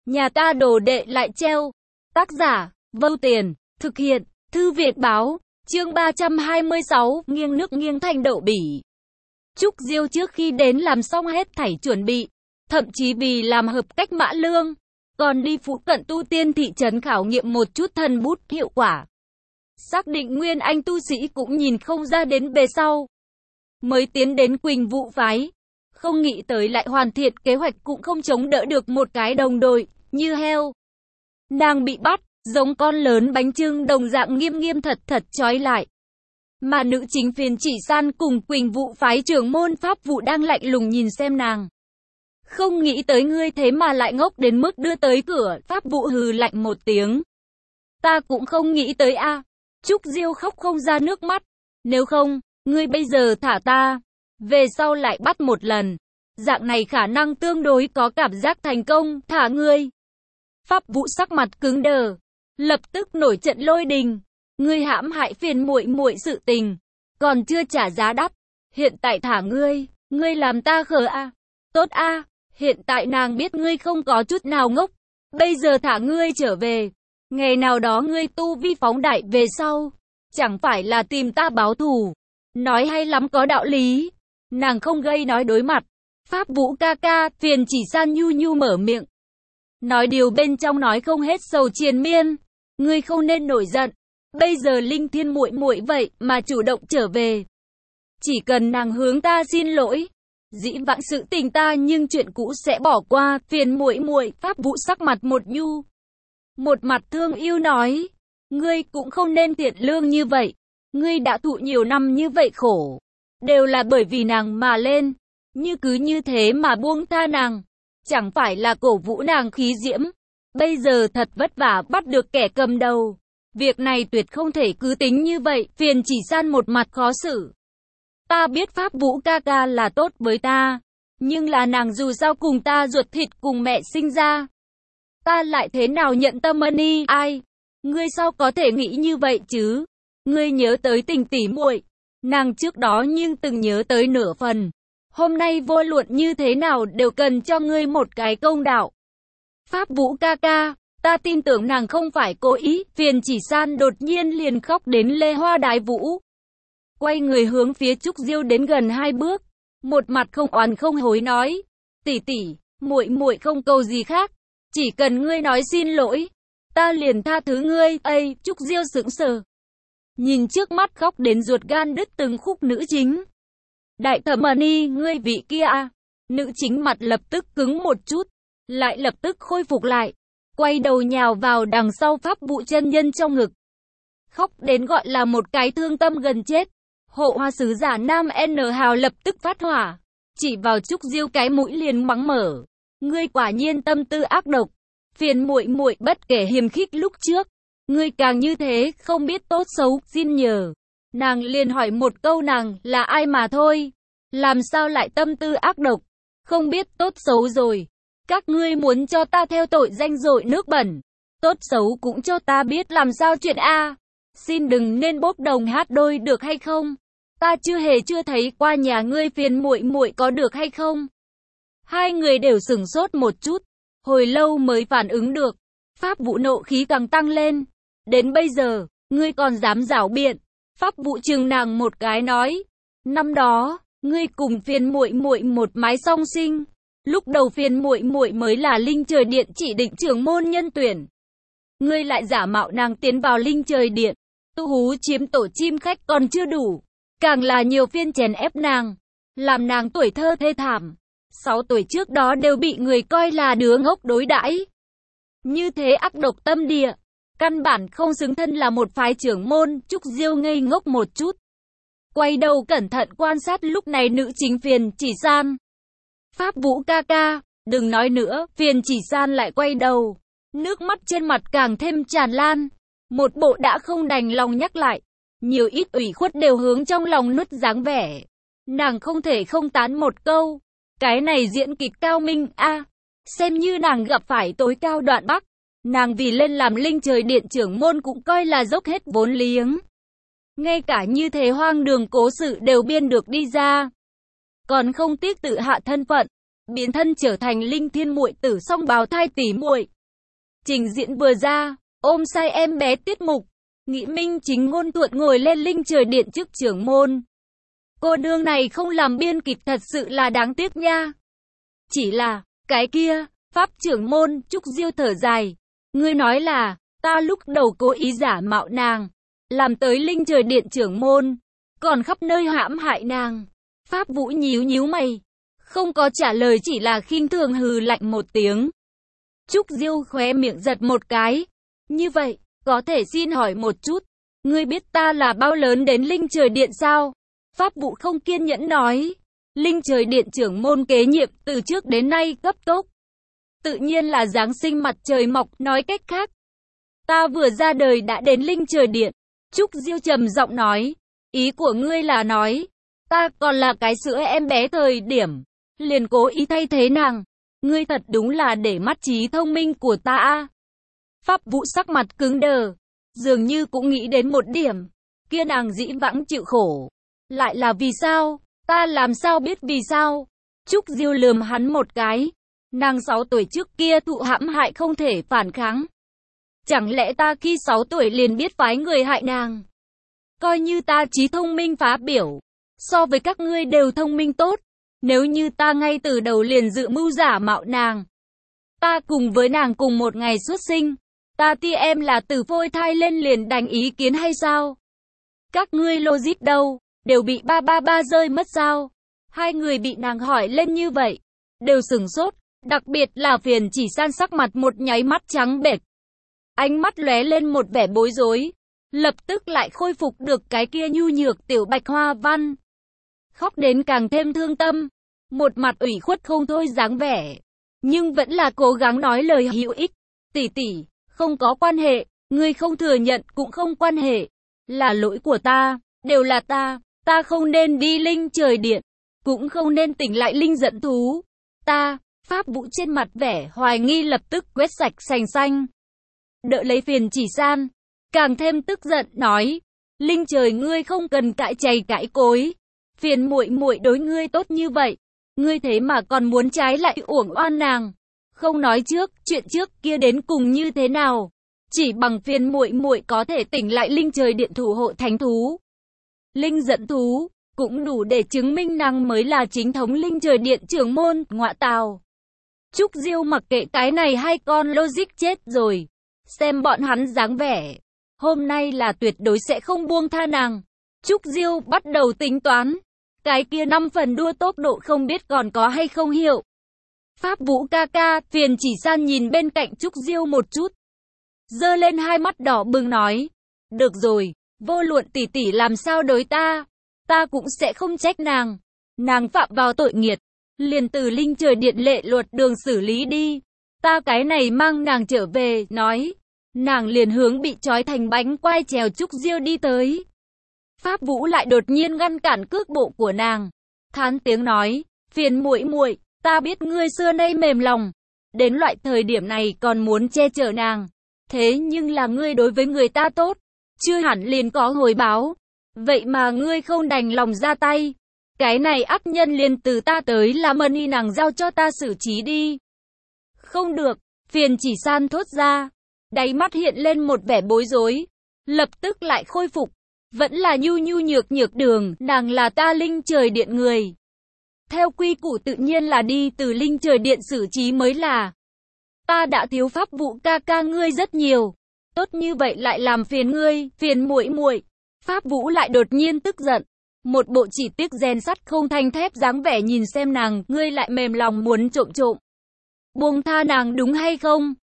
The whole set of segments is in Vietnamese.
Nhà ta đồ đệ lại treo. Tác giả, Vâu Tiền, thực hiện, Thư Việt Báo, chương 326, nghiêng nước nghiêng thành đậu bỉ. Trúc Diêu trước khi đến làm xong hết thảy chuẩn bị, thậm chí vì làm hợp cách Mã Lương, còn đi phụ cận tu tiên thị trấn khảo nghiệm một chút thần bút hiệu quả. Xác định nguyên anh tu sĩ cũng nhìn không ra đến bề sau. Mới tiến đến Quỳnh Vũ phái, không nghĩ tới lại hoàn thiện kế hoạch cũng không chống đỡ được một cái đồng đội, như heo. Nàng bị bắt, giống con lớn bánh chưng đồng dạng nghiêm nghiêm thật thật trói lại. Mà nữ chính phiền Chỉ San cùng Quỳnh Vũ phái trưởng môn pháp vụ đang lạnh lùng nhìn xem nàng. Không nghĩ tới ngươi thế mà lại ngốc đến mức đưa tới cửa, pháp vụ hừ lạnh một tiếng. Ta cũng không nghĩ tới a. Trúc Diêu khóc không ra nước mắt. Nếu không, ngươi bây giờ thả ta, về sau lại bắt một lần. Dạng này khả năng tương đối có cảm giác thành công, thả ngươi. Pháp vụ sắc mặt cứng đờ, lập tức nổi trận lôi đình. Ngươi hãm hại phiền muội muội sự tình, còn chưa trả giá đắt. Hiện tại thả ngươi, ngươi làm ta khờ a. Tốt a, hiện tại nàng biết ngươi không có chút nào ngốc. Bây giờ thả ngươi trở về. Ngày nào đó ngươi tu vi phóng đại về sau, chẳng phải là tìm ta báo thù. Nói hay lắm có đạo lý. Nàng không gây nói đối mặt. Pháp Vũ ca ca, phiền Chỉ San nhu nhu mở miệng. Nói điều bên trong nói không hết sầu triền miên. Ngươi không nên nổi giận. Bây giờ Linh Thiên muội muội vậy mà chủ động trở về. Chỉ cần nàng hướng ta xin lỗi, dĩ vãng sự tình ta nhưng chuyện cũ sẽ bỏ qua. Phiền muội muội, Pháp Vũ sắc mặt một nhu, một mặt thương yêu nói, ngươi cũng không nên thiện lương như vậy. Ngươi đã thụ nhiều năm như vậy khổ, đều là bởi vì nàng mà lên. Cứ như thế mà buông tha nàng, chẳng phải là cổ vũ nàng khí diễm. Bây giờ thật vất vả bắt được kẻ cầm đầu. Việc này tuyệt không thể cứ tính như vậy. Phiền Chỉ San một mặt khó xử. Ta biết Pháp Vũ ca ca là tốt với ta, nhưng là nàng dù sao cùng ta ruột thịt cùng mẹ sinh ra. Ta lại thế nào nhận tâm ân y ai? Ngươi sao có thể nghĩ như vậy chứ? Ngươi nhớ tới tình tỉ muội, nàng trước đó nhưng từng nhớ tới nửa phần. Hôm nay vô luận như thế nào đều cần cho ngươi một cái công đạo. Pháp Vũ ca ca, ta tin tưởng nàng không phải cố ý. Phiền Chỉ San đột nhiên liền khóc đến lê hoa đái vũ. Quay người hướng phía Trúc Diêu đến gần 2 bước, một mặt không oán không hối nói, tỷ tỷ, muội muội không cầu gì khác, chỉ cần ngươi nói xin lỗi, ta liền tha thứ ngươi. Ây, Trúc Diêu sững sờ, nhìn trước mắt khóc đến ruột gan đứt từng khúc nữ chính. Đại thẩm y, ngươi vị kia à? Nữ chính mặt lập tức cứng một chút, lại lập tức khôi phục lại, quay đầu nhào vào đằng sau Pháp Vụ chân nhân trong ngực, khóc đến gọi là một cái thương tâm gần chết. Hộ hoa sứ giả Nam N Hào lập tức phát hỏa, chỉ vào Trúc Diêu cái mũi liền mắng mở. Ngươi quả nhiên tâm tư ác độc. Phiền muội muội bất kể hiềm khích lúc trước, ngươi càng như thế, không biết tốt xấu, xin nhờ. Nàng liền hỏi một câu nàng là ai mà thôi. Làm sao lại tâm tư ác độc, không biết tốt xấu rồi. Các ngươi muốn cho ta theo tội danh dội nước bẩn, tốt xấu cũng cho ta biết làm sao chuyện a. Xin đừng nên bốc đồng hát đôi được hay không? Ta chưa thấy qua nhà ngươi. Phiền muội muội có được hay không? Hai người đều sửng sốt một chút, hồi lâu mới phản ứng được. Pháp Vụ nộ khí càng tăng lên. Đến bây giờ, ngươi còn dám giảo biện? Pháp Vụ chừng nàng một cái nói, năm đó, ngươi cùng phiền muội muội một mái song sinh. Lúc đầu phiền muội muội mới là Linh Trời Điện chỉ định trưởng môn nhân tuyển. Ngươi lại giả mạo nàng tiến vào Linh Trời Điện, tu hú chiếm tổ chim khách còn chưa đủ, càng là nhiều phiên chèn ép nàng, làm nàng tuổi thơ thê thảm. 6 tuổi trước đó đều bị người coi là đứa ngốc đối đãi. Như thế ác độc tâm địa, căn bản không xứng thân là một phái trưởng môn. Trúc Diêu ngây ngốc một chút, quay đầu cẩn thận quan sát lúc này nữ chính Phiền Chỉ San. Pháp Vũ ca ca, đừng nói nữa. Phiền Chỉ San lại quay đầu, nước mắt trên mặt càng thêm tràn lan, một bộ đã không đành lòng nhắc lại, nhiều ít ủy khuất đều hướng trong lòng nuốt dáng vẻ. Nàng không thể không tán một câu, cái này diễn kịch cao minh a. Xem như nàng gặp phải tối cao đoạn Bắc, nàng vì lên làm Linh Trời Điện trưởng môn cũng coi là dốc hết vốn liếng. Ngay cả như thế hoang đường cố sự đều biên được đi ra, còn không tiếc tự hạ thân phận, biến thân trở thành Linh Thiên muội tử song bào thai tỷ muội. Trình diễn vừa ra, ôm sai em bé tiết mục, Nghĩ Minh chính ngôn thuận ngồi lên Linh Trời Điện trước trưởng môn. Cô nương này không làm biên kịch thật sự là đáng tiếc nha. Chỉ là, cái kia, pháp trưởng môn, Trúc Diêu thở dài. Ngươi nói là, ta lúc đầu cố ý giả mạo nàng, làm tới Linh Trời Điện trưởng môn, còn khắp nơi hãm hại nàng. Pháp Vũ nhíu nhíu mày, không có trả lời, chỉ là khinh thường hừ lạnh một tiếng. Trúc Diêu khóe miệng giật một cái. Như vậy, có thể xin hỏi một chút, ngươi biết ta là bao lớn đến Linh Trời Điện sao? Pháp Vũ không kiên nhẫn nói. Linh Trời Điện trưởng môn kế nhiệm từ trước đến nay cấp tốc. Tự nhiên là Giáng sinh mặt trời mọc, nói cách khác. Ta vừa ra đời đã đến Linh Trời Điện. Trúc Diêu trầm giọng nói. Ý của ngươi là nói, ta còn là cái sữa em bé thời điểm, liền cố ý thay thế nàng. Ngươi thật đúng là để mắt trí thông minh của ta a. Pháp Vũ sắc mặt cứng đờ, dường như cũng nghĩ đến một điểm. Kia nàng dĩ vãng chịu khổ, lại là vì sao? Ta làm sao biết vì sao? Trúc Diêu lườm hắn một cái. Nàng 6 tuổi trước kia thụ hãm hại không thể phản kháng. Chẳng lẽ ta khi 6 tuổi liền biết phái người hại nàng? Coi như ta trí thông minh phá biểu, so với các ngươi đều thông minh tốt. Nếu như ta ngay từ đầu liền dự mưu giả mạo nàng, ta cùng với nàng cùng một ngày xuất sinh, ta ti em là từ phôi thai lên liền đánh ý kiến hay sao? Các ngươi logic đâu, đều bị ba rơi mất sao? Hai người bị nàng hỏi lên như vậy, đều sửng sốt, đặc biệt là Phiền Chỉ San sắc mặt một nháy mắt trắng bệch. Ánh mắt lóe lên một vẻ bối rối, lập tức lại khôi phục được cái kia nhu nhược tiểu bạch hoa văn. Khóc đến càng thêm thương tâm, một mặt ủy khuất không thôi dáng vẻ, nhưng vẫn là cố gắng nói lời hữu ích. Tỷ tỷ, không có quan hệ, ngươi không thừa nhận cũng không quan hệ, là lỗi của ta, đều là ta không nên đi Linh Trời Điện, cũng không nên tỉnh lại linh dẫn thú. Pháp Vũ trên mặt vẻ hoài nghi lập tức quét sạch sành xanh. Đỡ lấy Phiền Chỉ San, càng thêm tức giận nói, Linh Trời ngươi không cần cãi chày cãi cối. Phiền muội muội đối ngươi tốt như vậy, ngươi thế mà còn muốn trái lại uổng oan nàng. Không nói trước, chuyện trước kia đến cùng như thế nào, chỉ bằng phiền muội muội có thể tỉnh lại Linh Trời Điện thủ hộ thánh thú, linh dẫn thú, cũng đủ để chứng minh nàng mới là chính thống Linh Trời Điện trưởng môn. Ngọa tào. Trúc Diêu mặc kệ cái này hai con logic chết rồi, xem bọn hắn dáng vẻ, hôm nay là tuyệt đối sẽ không buông tha nàng. Trúc Diêu bắt đầu tính toán, cái kia 5 phần đua tốc độ không biết còn có hay không hiệu. Pháp Vũ ca ca, Phiền Chỉ San nhìn bên cạnh Trúc Diêu một chút, giơ lên hai mắt đỏ bừng nói, được rồi, vô luận tỷ tỷ làm sao đối ta cũng sẽ không trách nàng. Nàng phạm vào tội nghiệt, liền từ Linh Trời Điện lệ luật đường xử lý đi. Ta cái này mang nàng trở về, nói. Nàng liền hướng bị trói thành bánh quai trèo Trúc Diêu đi tới. Pháp Vũ lại đột nhiên ngăn cản cước bộ của nàng, thán tiếng nói, Phiền muội muội, ta biết ngươi xưa nay mềm lòng, đến loại thời điểm này còn muốn che chở nàng, thế nhưng là ngươi đối với người ta tốt, chưa hẳn liền có hồi báo, vậy mà ngươi không đành lòng ra tay, cái này ác nhân liền từ ta tới làm ơn y nàng giao cho ta xử trí đi. Không được, Phiền Chỉ San thốt ra, đáy mắt hiện lên một vẻ bối rối, lập tức lại khôi phục, vẫn là nhu nhược đường, nàng là ta Linh Trời Điện người. Theo quy củ tự nhiên là đi từ Linh Trời Điện xử trí mới là. Ta đã thiếu Pháp Vũ ca ca ngươi rất nhiều, tốt như vậy lại làm phiền ngươi, phiền muội muội. Pháp Vũ lại đột nhiên tức giận, một bộ chỉ tiếc rèn sắt không thành thép dáng vẻ nhìn xem nàng, ngươi lại mềm lòng muốn trộm. Buông tha nàng đúng hay không?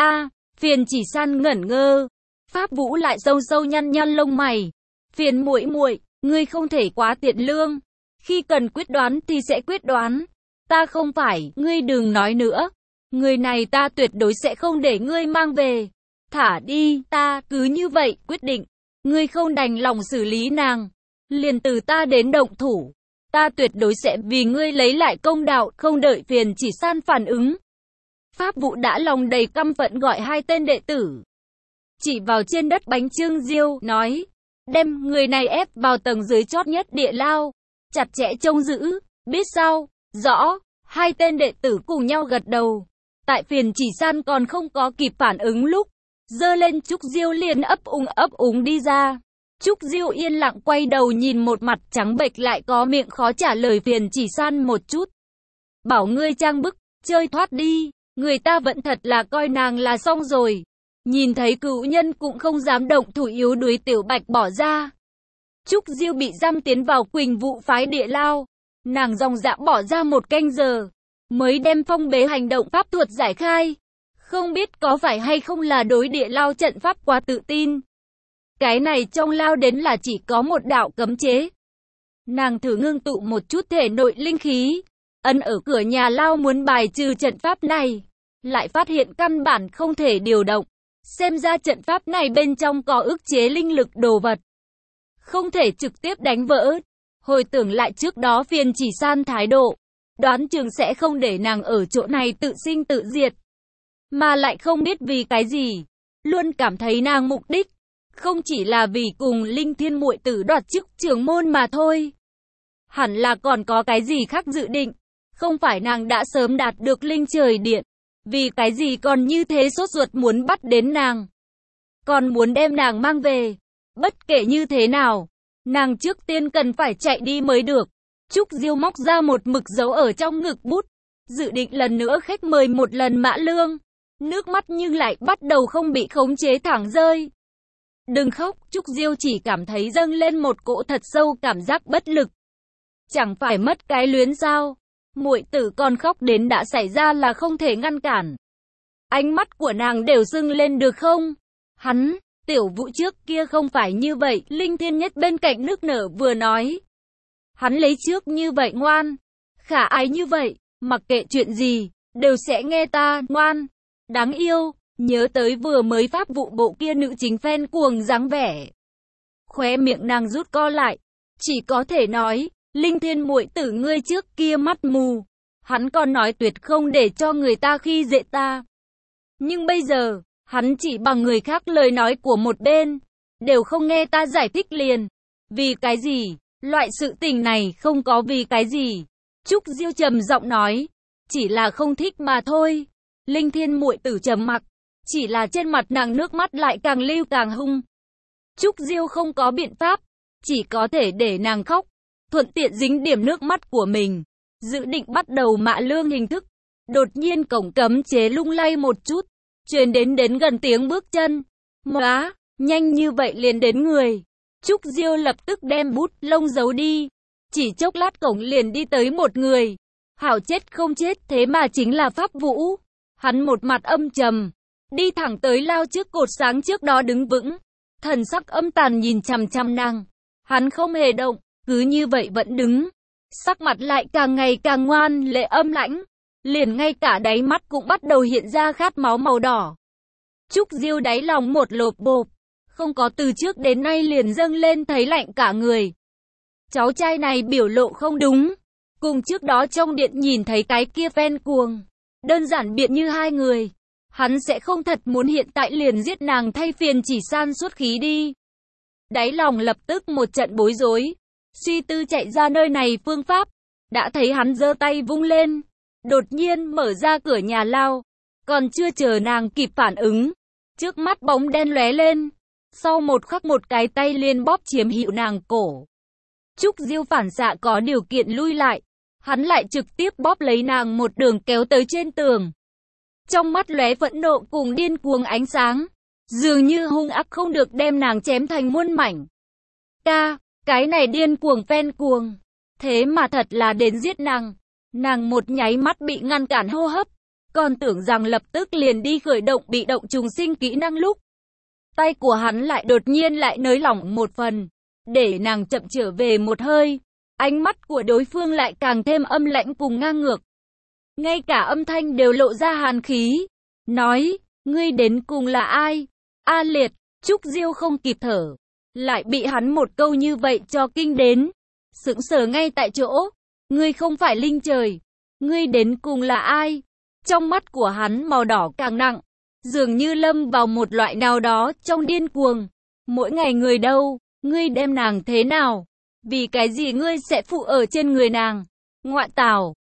Phiền Chỉ San ngẩn ngơ. Pháp Vũ lại sâu nhăn lông mày. Phiền muội muội, ngươi không thể quá tiện lương. Khi cần quyết đoán thì sẽ quyết đoán. Ta không phải, ngươi đừng nói nữa. Người này ta tuyệt đối sẽ không để ngươi mang về. Thả đi, ta cứ như vậy quyết định. Ngươi không đành lòng xử lý nàng, liền từ ta đến động thủ. Ta tuyệt đối sẽ vì ngươi lấy lại công đạo, không đợi Phiền Chỉ San phản ứng. Pháp Vũ đã lòng đầy căm phẫn gọi hai tên đệ tử, chỉ vào trên đất bánh trưng riêu, nói, đem người này ép vào tầng dưới chót nhất địa lao, chặt chẽ trông giữ, biết sao? Rõ. Hai tên đệ tử cùng nhau gật đầu. Tại Phiền Chỉ San còn không có kịp phản ứng lúc, giơ lên Trúc Diêu liền ấp úng đi ra. Trúc Diêu yên lặng quay đầu nhìn một mặt trắng bệch lại có miệng khó trả lời Phiền Chỉ San một chút. Bảo ngươi trang bức, chơi thoát đi, người ta vẫn thật là coi nàng là xong rồi. Nhìn thấy cựu nhân cũng không dám động thủ yếu đuối Tiểu Bạch bỏ ra. Trúc Diêu bị giam tiến vào Quỳnh Vụ phái địa lao. Nàng dòng dã bỏ ra 1 canh giờ, mới đem phong bế hành động pháp thuật giải khai. Không biết có phải hay không là đối địa lao trận pháp quá tự tin. Cái này trong lao đến là chỉ có một đạo cấm chế. Nàng thử ngưng tụ một chút thể nội linh khí, ấn ở cửa nhà lao muốn bài trừ trận pháp này. Lại phát hiện căn bản không thể điều động. Xem ra trận pháp này bên trong có ức chế linh lực đồ vật. Không thể trực tiếp đánh vỡ. Hồi tưởng lại trước đó Phiền Chỉ San thái độ, đoán chừng sẽ không để nàng ở chỗ này tự sinh tự diệt. Mà lại không biết vì cái gì, luôn cảm thấy nàng mục đích không chỉ là vì cùng Linh Thiên muội tử đoạt chức trưởng môn mà thôi. Hẳn là còn có cái gì khác dự định, không phải nàng đã sớm đạt được Linh Trời Điện, vì cái gì còn như thế sốt ruột muốn bắt đến nàng, còn muốn đem nàng mang về. Bất kể như thế nào, nàng trước tiên cần phải chạy đi mới được. Trúc Diêu móc ra một mực dấu ở trong ngực bút, dự định lần nữa khách mời một lần Mã Lương. Nước mắt nhưng lại bắt đầu không bị khống chế thẳng rơi. Đừng khóc, Trúc Diêu chỉ cảm thấy dâng lên một cỗ thật sâu cảm giác bất lực. Chẳng phải mất cái luyến sao? Muội tử còn khóc đến đã xảy ra là không thể ngăn cản. Ánh mắt của nàng đều sưng lên được không? Hắn, Tiểu Vũ trước kia không phải như vậy, Linh Thiên Nhất bên cạnh nức nở vừa nói. Hắn lấy trước như vậy ngoan, khả ái như vậy, mặc kệ chuyện gì, đều sẽ nghe ta, ngoan, đáng yêu. Nhớ tới vừa mới pháp vụ bộ kia nữ chính phen cuồng dáng vẻ. Khóe miệng nàng rút co lại, chỉ có thể nói, Linh Thiên muội tử ngươi trước kia mắt mù. Hắn còn nói tuyệt không để cho người ta khi dễ ta. Nhưng bây giờ, hắn chỉ bằng người khác lời nói của một bên, đều không nghe ta giải thích liền. Vì cái gì? Loại sự tình này không có vì cái gì. Trúc Diêu trầm giọng nói, chỉ là không thích mà thôi. Linh Thiên muội tử trầm mặc, chỉ là trên mặt nàng nước mắt lại càng lưu càng hung. Trúc Diêu không có biện pháp, chỉ có thể để nàng khóc, thuận tiện dính điểm nước mắt của mình. Dự định bắt đầu Mã Lương hình thức. Đột nhiên cổng cấm chế lung lay một chút, truyền đến gần tiếng bước chân. Móa, nhanh như vậy liền đến người. Trúc Diêu lập tức đem bút lông giấu đi. Chỉ chốc lát cổng liền đi tới một người. Hảo chết không chết, thế mà chính là Pháp Vũ. Hắn một mặt âm trầm, đi thẳng tới lao trước cột sáng trước đó đứng vững. Thần sắc âm tàn nhìn chằm chằm nàng. Hắn không hề động, cứ như vậy vẫn đứng. Sắc mặt lại càng ngày càng ngoan lệ âm lãnh. Liền ngay cả đáy mắt cũng bắt đầu hiện ra khát máu màu đỏ. Trúc Diêu đáy lòng một lộp bộp. Không có từ trước đến nay liền dâng lên thấy lạnh cả người. Cháu trai này biểu lộ không đúng. Cùng trước đó trong điện nhìn thấy cái kia phen cuồng. Đơn giản biện như hai người. Hắn sẽ không thật muốn hiện tại liền giết nàng thay Phiền Chỉ San xuất khí đi. Đáy lòng lập tức một trận bối rối. Suy tư chạy ra nơi này phương pháp. Đã thấy hắn giơ tay vung lên. Đột nhiên mở ra cửa nhà lao. Còn chưa chờ nàng kịp phản ứng. Trước mắt bóng đen lóe lên. Sau một khắc một cái tay liền bóp chiếm hữu nàng cổ. Trúc Diêu phản xạ có điều kiện lui lại. Hắn lại trực tiếp bóp lấy nàng một đường kéo tới trên tường. Trong mắt lóe phẫn nộ cùng điên cuồng ánh sáng. Dường như hung ác không được đem nàng chém thành muôn mảnh. Cái này điên cuồng phen cuồng. Thế mà thật là đến giết nàng. Nàng một nháy mắt bị ngăn cản hô hấp. Còn tưởng rằng lập tức liền đi khởi động bị động trùng sinh kỹ năng lúc. Tay của hắn lại đột nhiên lại nới lỏng một phần. Để nàng chậm trở về một hơi. Ánh mắt của đối phương lại càng thêm âm lãnh cùng ngang ngược. Ngay cả âm thanh đều lộ ra hàn khí. Nói, ngươi đến cùng là ai? A Liệt, Trúc Diêu không kịp thở. Lại bị hắn một câu như vậy cho kinh đến. Sững sờ ngay tại chỗ. Ngươi không phải linh trời. Ngươi đến cùng là ai? Trong mắt của hắn màu đỏ càng nặng. Dường như lâm vào một loại nào đó trong điên cuồng. Mỗi ngày người đâu? Ngươi đem nàng thế nào? Vì cái gì ngươi sẽ phụ ở trên người nàng? Ngoại tảo,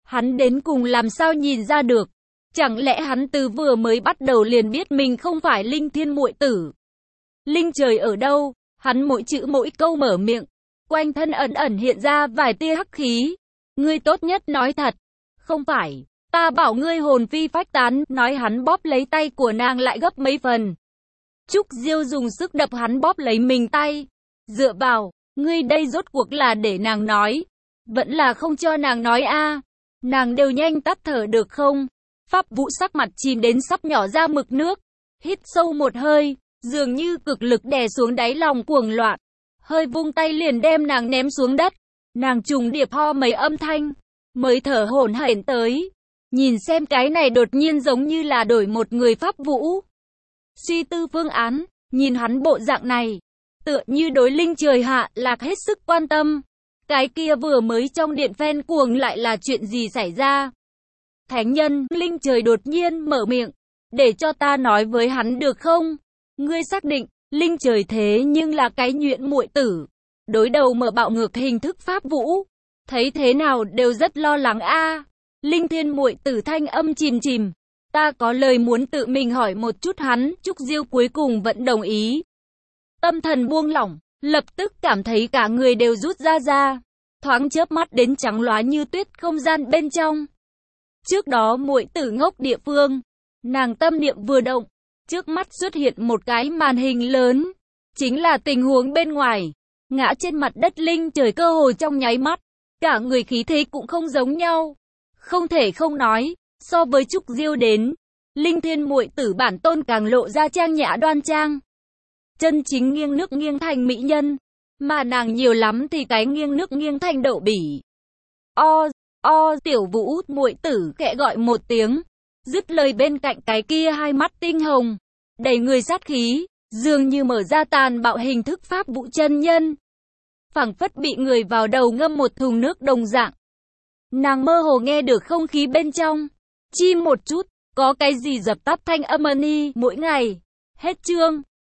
Hắn đến cùng làm sao nhìn ra được? Chẳng lẽ hắn từ vừa mới bắt đầu liền biết mình không phải Linh Thiên muội tử? Linh trời ở đâu? Hắn mỗi chữ mỗi câu mở miệng, quanh thân ẩn ẩn hiện ra vài tia hắc khí. Ngươi tốt nhất nói thật. Không phải, ta bảo ngươi hồn phi phách tán, nói hắn bóp lấy tay của nàng lại gấp mấy phần. Trúc Diêu dùng sức đập hắn bóp lấy mình tay. Dựa vào, ngươi đây rốt cuộc là để nàng nói, vẫn là không cho nàng nói a? Nàng đều nhanh tắt thở được không? Pháp Vũ sắc mặt chìm đến sắp nhỏ ra mực nước, hít sâu một hơi, dường như cực lực đè xuống đáy lòng cuồng loạn, hơi vung tay liền đem nàng ném xuống đất. Nàng trùng điệp ho mấy âm thanh, mới thở hổn hển tới. Nhìn xem cái này đột nhiên giống như là đổi một người Pháp Vũ. Suy tư phương án, nhìn hắn bộ dạng này, tựa như đối Linh trời hạ lạc hết sức quan tâm. Cái kia vừa mới trong điện phen cuồng lại là chuyện gì xảy ra? Thánh nhân, Linh trời đột nhiên mở miệng, để cho ta nói với hắn được không? Ngươi xác định, Linh trời thế nhưng là cái nhuyễn muội tử. Đối đầu mở bạo ngược hình thức Pháp Vũ, thấy thế nào đều rất lo lắng a. Linh Thiên muội tử thanh âm chìm chìm, ta có lời muốn tự mình hỏi một chút hắn. Trúc Diêu cuối cùng vẫn đồng ý. Tâm thần buông lỏng, lập tức cảm thấy cả người đều rút ra, thoáng chớp mắt đến trắng loá như tuyết không gian bên trong. Trước đó muội tử ngốc địa phương, nàng tâm niệm vừa động, trước mắt xuất hiện một cái màn hình lớn, chính là tình huống bên ngoài. Ngã trên mặt đất Linh trời cơ hồ trong nháy mắt, cả người khí thế cũng không giống nhau. Không thể không nói, so với Trúc Diêu đến, Linh Thiên muội tử bản tôn càng lộ ra trang nhã đoan trang. Chân chính nghiêng nước nghiêng thành mỹ nhân, mà nàng nhiều lắm thì cái nghiêng nước nghiêng thành đậu bỉ. Tiểu Vũ muội tử khẽ gọi một tiếng, dứt lời bên cạnh cái kia hai mắt tinh hồng, đầy người sát khí, dường như mở ra tàn bạo hình thức Pháp Vũ chân nhân. Phảng phất bị người vào đầu ngâm một thùng nước đồng dạng. Nàng mơ hồ nghe được không khí bên trong, chi một chút, có cái gì dập tắt thanh âm ni mỗi ngày. Hết chương.